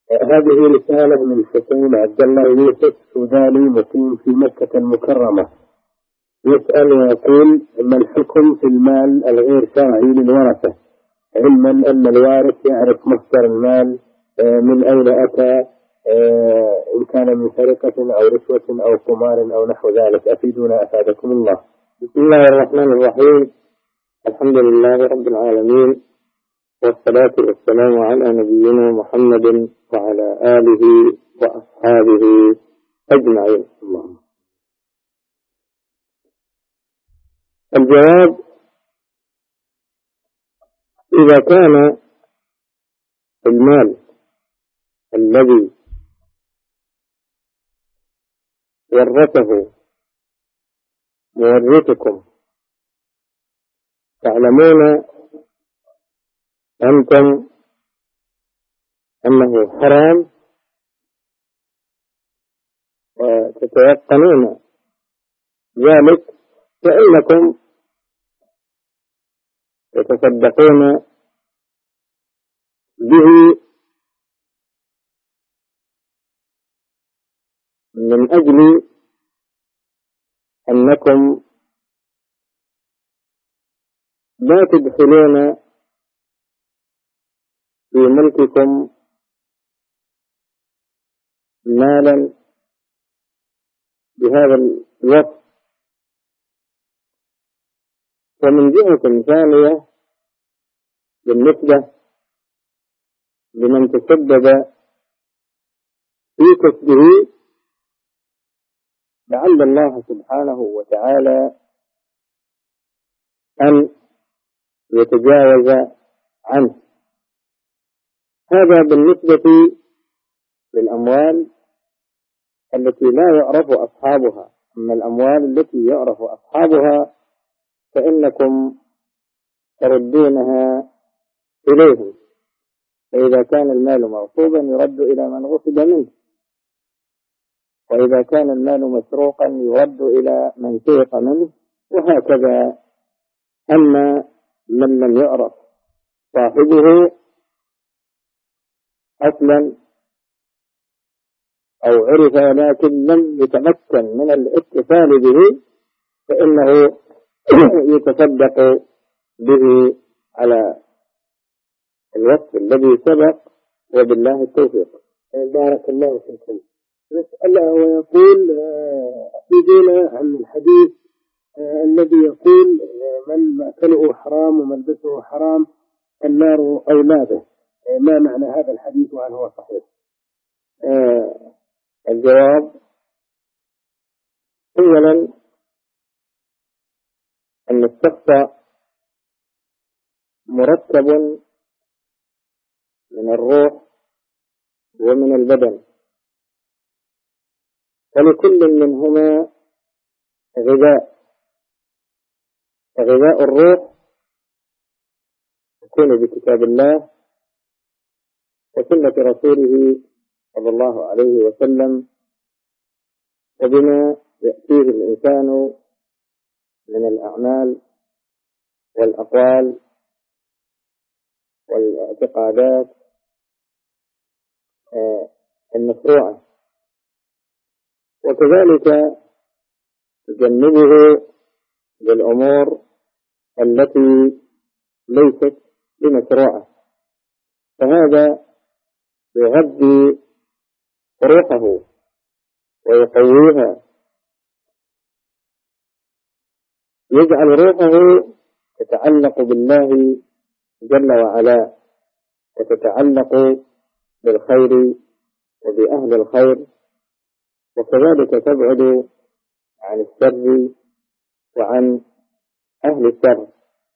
هذه رسالة من حسين عبد الله يوسف سوداني مقيم في مكة المكرمة، يسأل ويقول: ما الحكم في المال الغير شرعي للورثة، علما أن الوارث يعرف مصدر المال من أين أتى، إن كان من سرقة أو رشوة أو قمار أو نحو ذلك؟ أفيدونا أفادكم الله. بسم الله الرحمن الرحيم. الحمد لله رب العالمين، والصلاة والسلام على نبينا محمد وعلى آله وأصحابه أجمعين. الجواب: إذا كان المال الذي ورثه مورثكم تعلمون أنتم أنه حرام وتتيقنون ذلك، فإنكم تتصدقون به من أجل أنكم لا تدخلون في ملككم مالا بهذا الوصف. ومن جهة ثانية، بالنسبة لمن تسبب في كسبه، لعل الله سبحانه وتعالى أن يتجاوز عنه. هذا بالنسبة للأموال التي لا يعرف أصحابها. أما الأموال التي يعرف أصحابها فإنكم تردونها إليهم، فإذا كان المال مغصوبا يرد إلى من غصب منه، وإذا كان المال مسروقا يرد إلى من سرق منه، وهكذا. أما من لم يعرف صاحبه أصلا أو عرف ولكن لم يتمكن من الاتصال به، فإنه يتصدق به على الوصف الذي سبق، وبالله التوفيق. بارك الله فيكم. يسأل ويقول: أفيدونا عن الحديث الذي يقول: من مأكله حرام وملبسه حرام النار أولاده. ما معنى هذا الحديث وهل هو صحيح؟ الجواب: أولا، أن الشخص مركب من الروح ومن البدن، ولكل منهما غذاء. فغذاء الروح يكون بكتاب الله وسنة رسوله صلى الله عليه وسلم، وبما يأتيه الإنسان من الأعمال والأقوال والاعتقادات المشروعة. وكذلك تجنبه بالأمور التي ليست بمشروعة، فهذا يغذي روحه ويقويها، يجعل روحه تتعلق بالله جل وعلا، وتتعلق بالخير وبأهل الخير، وكذلك تبعد عن الشر وعن أهل الشر.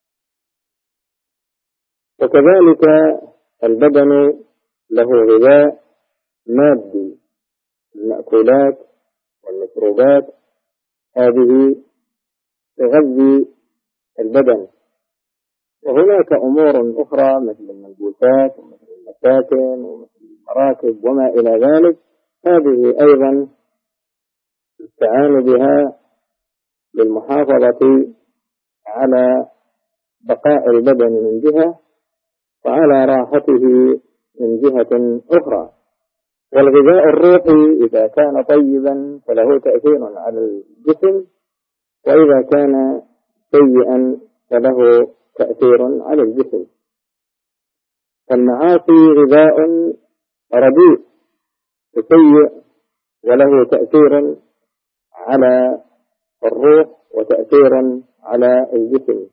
وكذلك البدن له غذاء مادي، المأكولات والمشروبات هذه تغذي البدن. وهناك أمور أخرى مثل الملبوسات ومثل المساكن ومثل المراكب وما إلى ذلك، هذه أيضا يستعان بها للمحافظة على بقاء البدن من جهة وعلى راحته من جهة أخرى. والغذاء الروحي إذا كان طيبا فله تأثير على الجسم، وإذا كان سيئا فله تأثير على الجسم. فالمعاصي غذاء رديء سيء وله تأثير على الروح وتأثير على الجسم،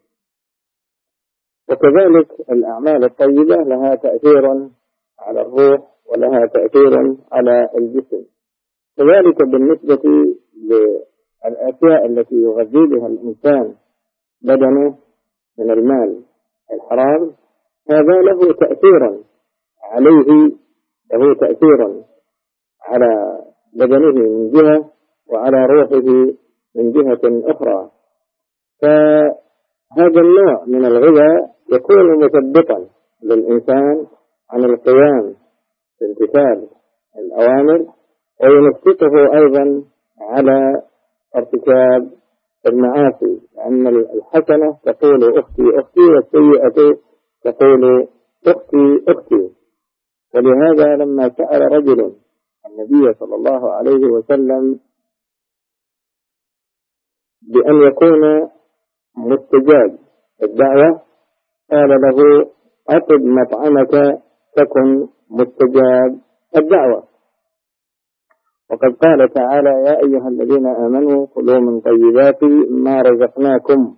وكذلك الأعمال الطيبة لها تأثير على الروح ولها تأثير على الجسم. كذلك بالنسبة للأشياء التي يغذي بها الإنسان بدنه من المال الحرام، هذا له تأثير عليه، له تأثير على بدنه من جهة وعلى روحه من جهة أخرى. فهذا النوع من الغذاء يكون مثبطا للإنسان عن القيام بامتثال الأوامر، وينشطه أيضا على ارتكاب المعاصي، لأن الحسنة تقول أختي أختي والسيئة تقول أختي أختي. ولهذا لما سأل رجل النبي صلى الله عليه وسلم بأن يكون مستجاب الدعوة قال له أطب مطعمك تكن مستجاب الدعوة. وقد قال تعالى يا أيها الذين آمنوا كلوا من طيبات ما رزقناكم،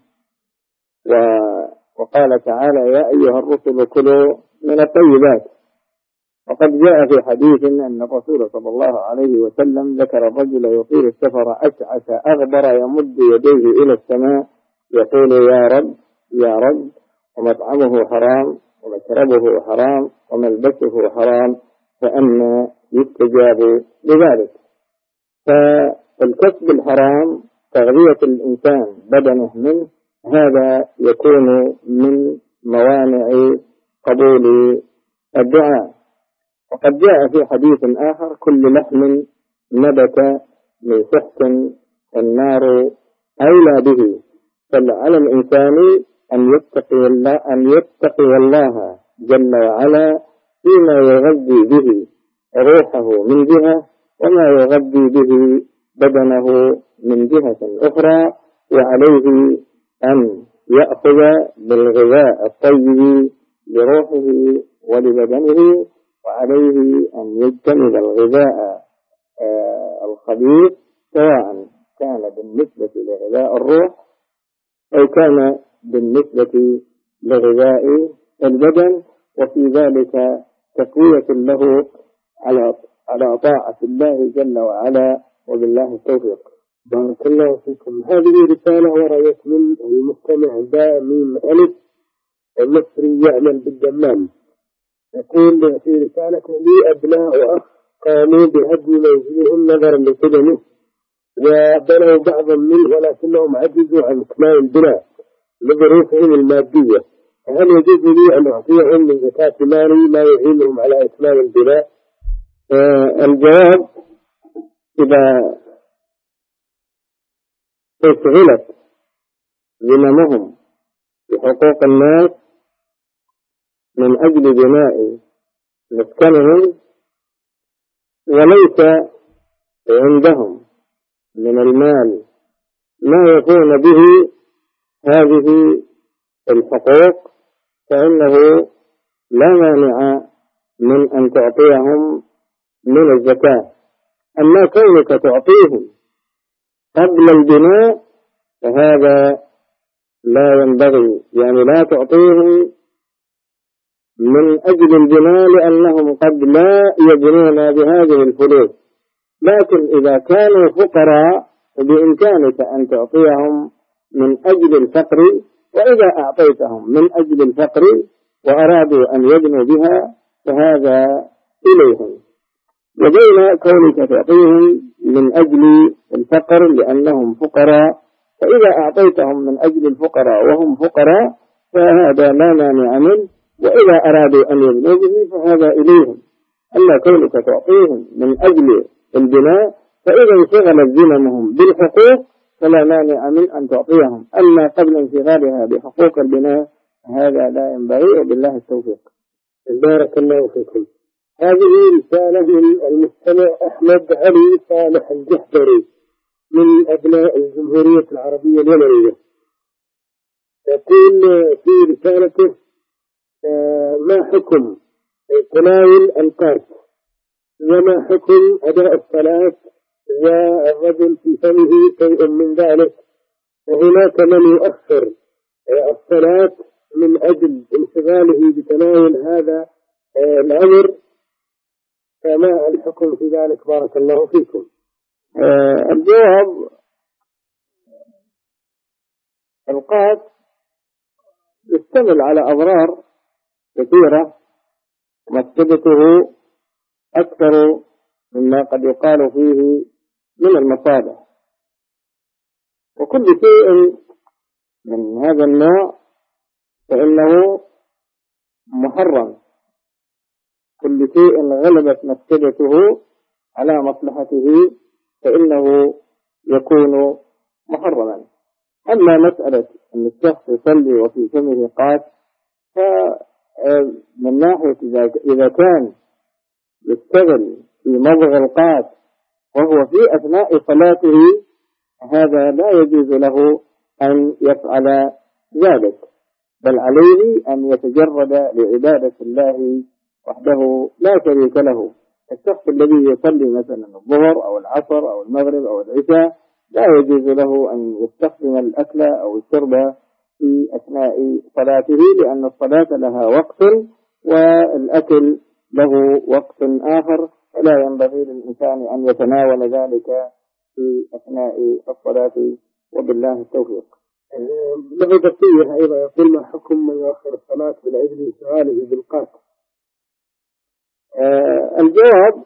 وقال تعالى يا أيها الرسل كلوا من الطيبات. وقد جاء في حديث أن الرسول صلى الله عليه وسلم ذكر الرجل يطيل السفر أشعث أغبر يمد يديه إلى السماء يقول يا رب يا رب، ومطعمه حرام ومشربه حرام وملبسه حرام، فأنى يستجاب لذلك. فالكسب الحرام تغذية الإنسان بدنه منه، هذا يكون من موانع قبول الدعاء. وقد جاء في حديث آخر كل لحم نبت من سحت النار أولى به. فعلى الإنسان أن يتقي الله جل وعلا فيما يغذي به روحه من جهة، وما يغذي به بدنه من جهة أخرى، وعليه أن يأخذ بالغذاء الطيب لروحه ولبدنه، وعليه أن يجتنب الغذاء الخبيث، سواء كان بالنسبة لغذاء الروح أو كان بالنسبة لغذاء البدن، وفي ذلك تقوية له على طاعة الله جل وعلا، وبالله التوفيق. بارك الله فيكم. هذه رسالة وردت من المستمع دائم ألف المصري يعمل بالدمام، يقول في رسالة لي أبناء وأخ قاموا بهدم منزلهم نظرا لقدمه وبنوا بعضا منه، ولكنهم عجزوا عن إكمال البناء لظروفهم المادية، فهل يجوز لي أن أعطيهم من زكاة مالي ما يعينهم على إكمال البناء؟ الجواب: إذا اشغلت ذممهم بحقوق الناس من أجل بناء مسكنهم، وليس عندهم من المال ما يكون به هذه الحقوق، فإنه لا مانع من أن تعطيهم من الزكاة. أما كونك تعطيهم قبل البناء فهذا لا ينبغي، يعني لا تعطيهم من أجل البناء لأنهم قد لا يبنون بهذه الفلوس، لكن إذا كانوا فقراء بإمكانك أن تعطيهم من أجل الفقر، وإذا أعطيتهم من أجل الفقر وأرادوا أن يبنوا بها فهذا إليهم، وبين كونك تعطيهم من أجل الفقر لأنهم فقراء، فإذا أعطيتهم من أجل الفقراء وهم فقراء فهذا لا مانع منه، وإذا أرادوا أن يبنوا به فهذا إليهم. أما كونك تعطيهم من أجل البناء فإذا انشغلت ذممهم بالحقوق فلا مانع من أن تعطيهم، أما قبل انشغالها بحقوق البناء هذا لا ينبغي، وبالله التوفيق. بارك الله فيكم. هذه رسالة من المستمع أحمد علي صالح الجحدري من أبناء الجمهورية العربية اليمنية. يقول في رسالته: ما حكم تناول القات، وما حكم أداء الصلاة والرجل في فمه شيء من ذلك، وهناك من يؤخر الصلاة من أجل انشغاله بتناول هذا الأمر، فما الحكم في ذلك؟ بارك الله فيكم. الجواب: القات يشتمل على أضرار كثيرة، مفسدته أكثر مما قد يقال فيه من المصالح، وكل شيء من هذا النوع فإنه محرم. كل شيء غلبت مفسدته على مصلحته فإنه يكون محرما. أما مسألة أن الشخص يصلي وفي فمه قات، فمن ناحية إذا كان يشتغل في مضغ القات وهو في أثناء صلاته، هذا لا يجوز له أن يفعل ذلك، بل عليه أن يتجرد لعبادة الله وحده لا شريك له. الشخص الذي يصلي مثلا الظهر أو العصر أو المغرب أو العشاء لا يجوز له أن يستخدم الأكل أو الشرب في أثناء صلاته، لأن الصلاة لها وقت والأكل له وقت آخر، فلا ينبغي للإنسان أن يتناول ذلك في أثناء الصلاة، وبالله التوفيق. له بقية أيضا، يقول: ما حكم من يؤخر الصلاة من أجل انشغاله بالقات؟ الجواب: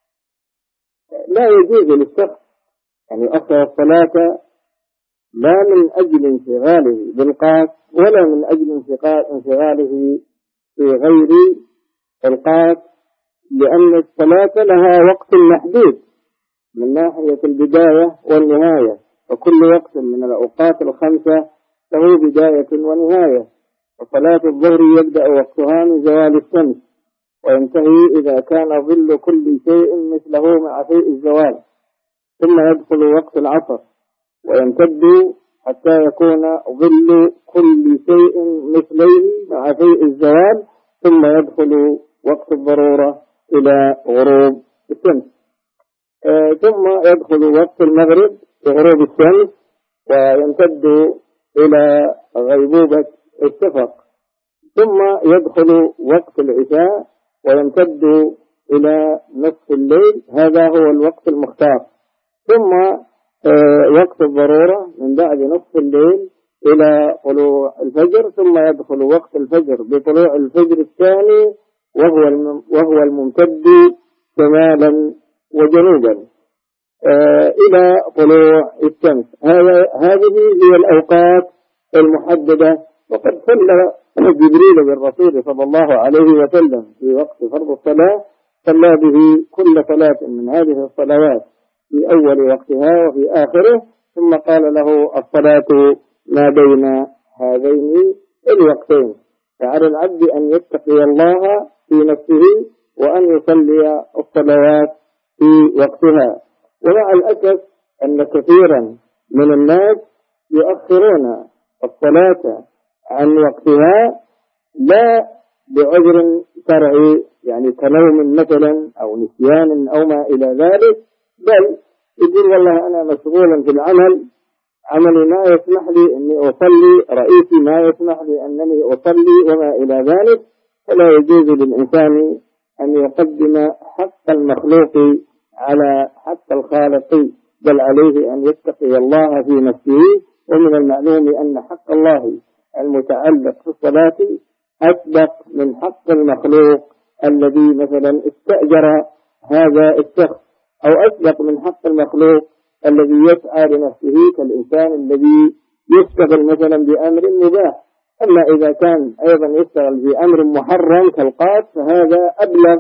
لا يجوز للشخص أن يؤخر الصلاة لا من أجل انشغاله بالقات ولا من أجل انشغاله في غير القات، لأن الصلاة لها وقت محدود من ناحية البداية والنهاية، وكل وقت من الأوقات الخمسة له بداية ونهاية. وصلاة الظهر يبدأ وقتها من زوال الشمس وينتهي إذا كان ظل كل شيء مثله مع شيء الزوال، ثم يدخل وقت العصر ويمتد حتى يكون ظل كل شيء مثليه مع شيء الزوال، ثم يدخل وقت الضرورة إلى غروب الشمس، ثم يدخل وقت المغرب بغروب الشمس ويمتد إلى غيبوبة الشفق، ثم يدخل وقت العشاء ويمتد إلى نصف الليل، هذا هو الوقت المختار، ثم وقت الضرورة من بعد نصف الليل إلى طلوع الفجر، ثم يدخل وقت الفجر بطلوع الفجر الثاني وهو الممتد شمالا وجنوبا إلى طلوع الشمس. هذه هي الأوقات المحددة. وقد صلى جبريل بالرسول صلى الله عليه وسلم في وقت فرض الصلاة، صلى به كل صلاة من هذه الصلوات في أول وقتها وفي آخره، ثم قال له: الصلاة ما بين هذين الوقتين. فعلى العبد أن يتقي الله في نفسه وأن يصلي الصلوات في وقتها. ومع الأسف أن كثيرا من الناس يؤخرون الصلاة عن وقتها لا بعذر شرعي، يعني كنوم مثلا أو نسيان أو ما إلى ذلك، بل يقول: والله أنا مشغول في العمل، عملي ما يسمح لي أني أصلي، رئيسي ما يسمح لي أنني أصلي وما إلى ذلك. فلا يجوز للإنسان أن يقدم حق المخلوق على حق الخالق، بل عليه أن يتقي الله في نفسه. ومن المعلوم أن حق الله المتعلق في الصلاة أسبق من حق المخلوق الذي مثلا استأجر هذا الشخص، أو أسبق من حق المخلوق الذي يسعى لنفسه كالإنسان الذي يشتغل مثلا بأمر مباح. أما إذا كان أيضا يشتغل بأمر محرم كالقات فهذا أبلغ،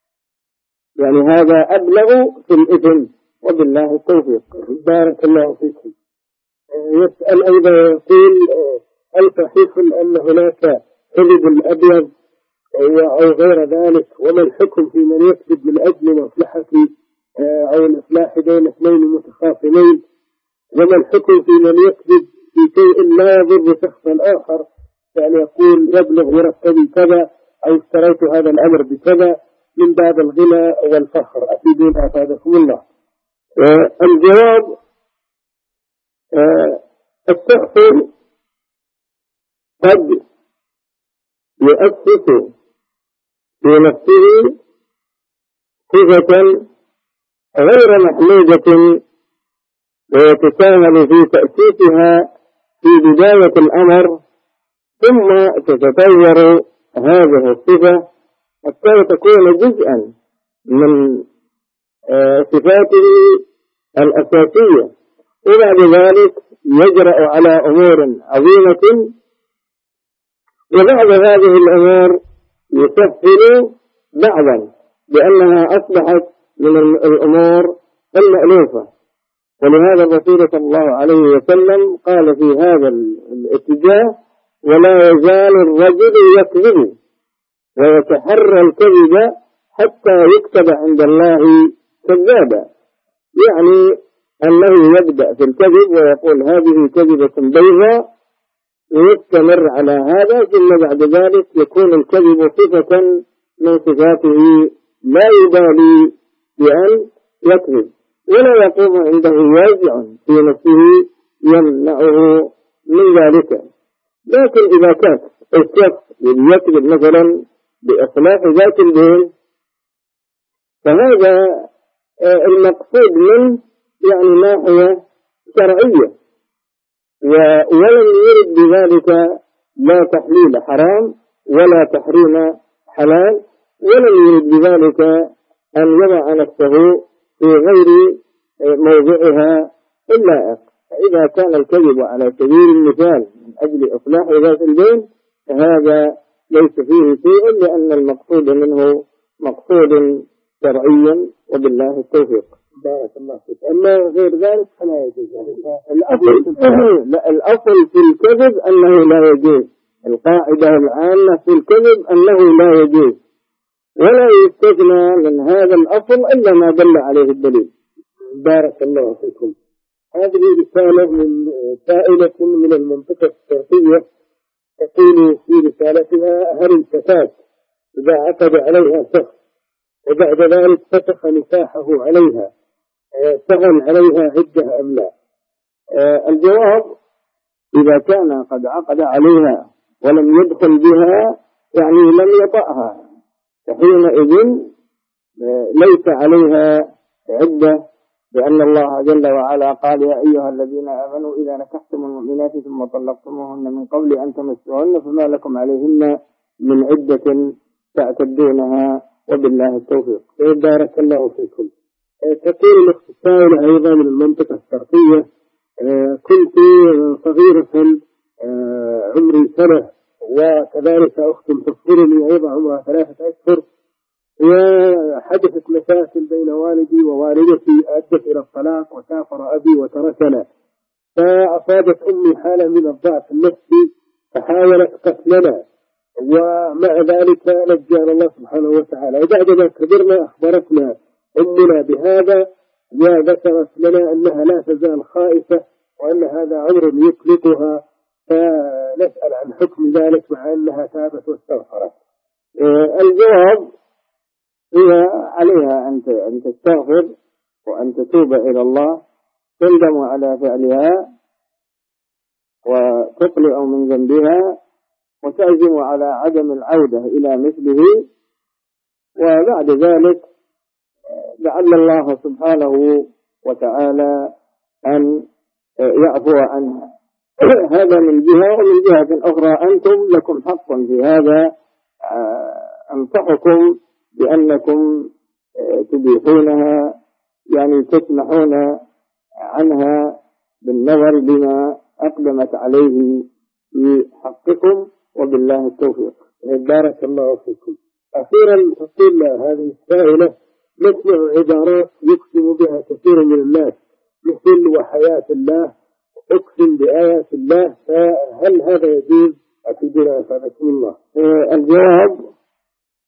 يعني هذا أبلغ في الإثم، وبالله التوفيق. بارك الله فيكم. يسأل أيضا يقول: هل صحيح أن هناك حلب الأبيض أو غير ذلك؟ وما الحكم في من يكذب من أجل مصلحة أو الإصلاح بين اثنين متخاصمين؟ وما الحكم في من يكذب في شيء لا يضر شخصا آخر، يعني يقول يبلغ مرتبي كذا أو اشتريت هذا الأمر بكذا من باب الغنى والفخر؟ أفيدونا أفادكم الله. الجواب: الشخص قد يؤسس في نفسه صفة غير محمودة ويتساهل في تأسيسها في بداية الأمر، ثم تتطور هذه الصفة حتى تكون جزءا من صفاته الأساسية، وبعد ذلك يجرأ على أمور عظيمة، وبعد هذه الأمور يسهل بعضا بأنها أصبحت من الأمور المألوفة. ولهذا الرسول صلى الله عليه وسلم قال في هذا الاتجاه: ولا يزال الرجل يكذب ويتحرى الكذب حتى يكتب عند الله كذابا، يعني أنه يبدأ في الكذب ويقول هذه كذبة بيضاء ويستمر على هذا، ثم بعد ذلك يكون الكذب صفة من صفاته، لا يبالي بأن يكذب، ولا يقوم عنده وازع في نفسه يمنعه من ذلك. لكن إذا كان الشخص يكذب مثلا بإصلاح ذات البين، فهذا المقصود منه يعني ناحية شرعية، ولم يرد بذلك لا تحليل حرام ولا تحريم حلال، ولم يرد بذلك أن يضع نفسه في غير موضعها اللائق. فإذا كان الكذب على سبيل المثال من أجل إصلاح ذات البين فهذا ليس فيه شيء، لأن المقصود منه مقصود شرعيا، وبالله التوفيق. بارك الله فيك. أما غير ذلك فلا يجوز. الأصل في الكذب أنه لا يجوز، القاعدة العامة في الكذب أنه لا يجوز، ولا يستثنى من هذا الأصل إلا ما دل عليه الدليل. بارك الله فيكم. هذه رسالة من سائلة من المنطقة الشرقية، تقول في رسالتها: هل الفتاة إذا عقد عليها شخص وبعد ذلك فسخ نكاحه عليها سهل عليها عدة أم لا؟ الجواب: إذا كان قد عقد عليها ولم يدخل بها يعني لم يطأها، فحينئذ ليس عليها عدة، لأن الله جل وعلا قال: يا أيها الذين آمنوا إذا نكحتم المؤمنات ثم طلقتموهن من قبل أن تمسوهن فما لكم عليهن من عدة تعتدونها، وبالله التوفيق. بارك الله فيكم. تقول الأخت السائلة أيضا من المنطقة الشرقية: كنت صغيرة عمري سنة، وكذلك أخت تصغرني أيضا عمرها 3 أشهر، وحدثت مشاكل بين والدي ووالدتي أدت إلى الطلاق، وسافر أبي وتركنا، فأصابت أمي حالة من الضعف النفسي فحاولت قتلنا، ومع ذلك نجانا الله سبحانه وتعالى. وبعد ما كبرنا أخبرتنا أمنا بهذا، وذكرت لنا أنها لا تزال خائفة وأن هذا أمر يقلقها، فنسأل عن حكم ذلك مع أنها تابت واستغفرت. الجواب: هي عليها أن تستغفر وأن تتوب إلى الله، تندم على فعلها وتقلع من ذنبها وتعزم على عدم العودة إلى مثله، وبعد ذلك لعل الله سبحانه وتعالى أن يعفو عنها. هذا من جهة، ومن جهة أخرى أنتم لكم حق في هذا. أنصحكم بأنكم تبيحونها، يعني تسمحون عنها بالنظر بما أقدمت عليه في حقكم، وبالله التوفيق. بارك الله فيكم. أخيرا تقول هذه السائلة: نسمع عبارات يقسم بها كثير من الناس مثل وحياة الله، أقسم بآيات الله، فهل هذا يجوز؟ أفيدنا أفادكم الله. الجواب: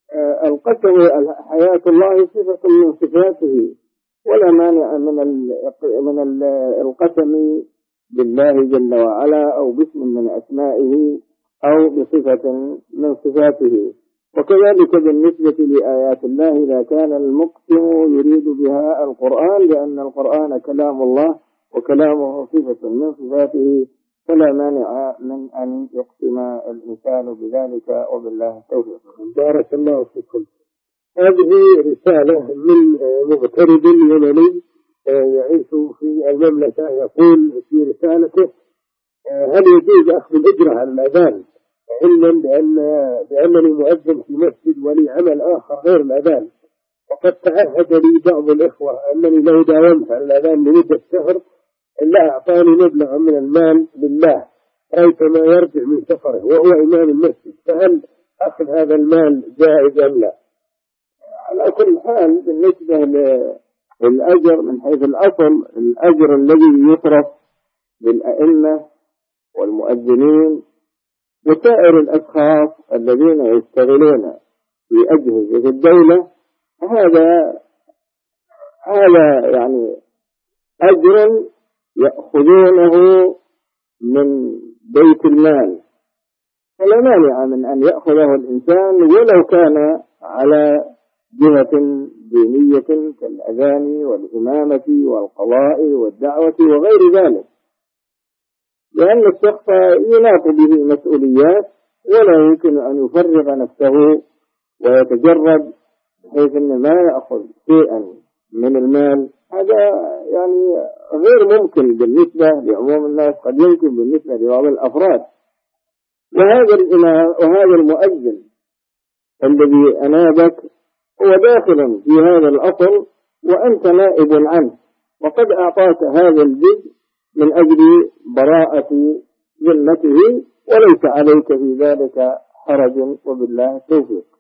القسم حياة الله صفة من صفاته، ولا مانع من القسم بالله جل وعلا أو باسم من أسمائه أو بصفة من صفاته. وكذلك بالنسبة لآيات الله إذا كان المقسم يريد بها القرآن، لأن القرآن كلام الله وكلامه صفة من صفاته، فلا مانع من أن يقسم الإنسان بذلك، وبالله التوفيق. بارك الله فيكم. هذه رسالة من مغترب يمني يعيش في المملكة، يقول في رسالته: هل يجوز أخذ الأجرة على الأذان، علما بأنني مؤذن في مسجد ولي عمل آخر غير الأذان، وقد تعهد لي بعض الإخوة أنني لو داومت على الأذان لمدة شهر إلا أعطاني مبلغا من المال لله ريثما يرجع من سفره وهو إمام المسجد، فهل أخذ هذا المال جائز أم لا؟ على كل حال بالنسبة للأجر من حيث الأصل، الأجر الذي يصرف للأئمة والمؤذنين وسائر الأشخاص الذين يشتغلون في أجهزة الدولة، هذا يعني أجر يأخذونه من بيت المال، فلا مانع من أن يأخذه الإنسان ولو كان على جهة دينية كالأذان والإمامة والقضاء والدعوة وغير ذلك، لأن الشخص يناط به مسؤوليات ولا يمكن أن يفرغ نفسه ويتجرد بحيث أن ما يأخذ شيئا من المال. هذا يعني غير ممكن بالنسبة لعموم الناس، قد يمكن بالنسبة لبعض الأفراد. وهذا الإمام وهذا المؤذن الذي أنابك هو داخل في هذا الأصل وأنت نائب عنه، وقد أعطاك هذا الجزء من أجل براءة ذمته، وليس عليك في ذلك حرج، وبالله التوفيق.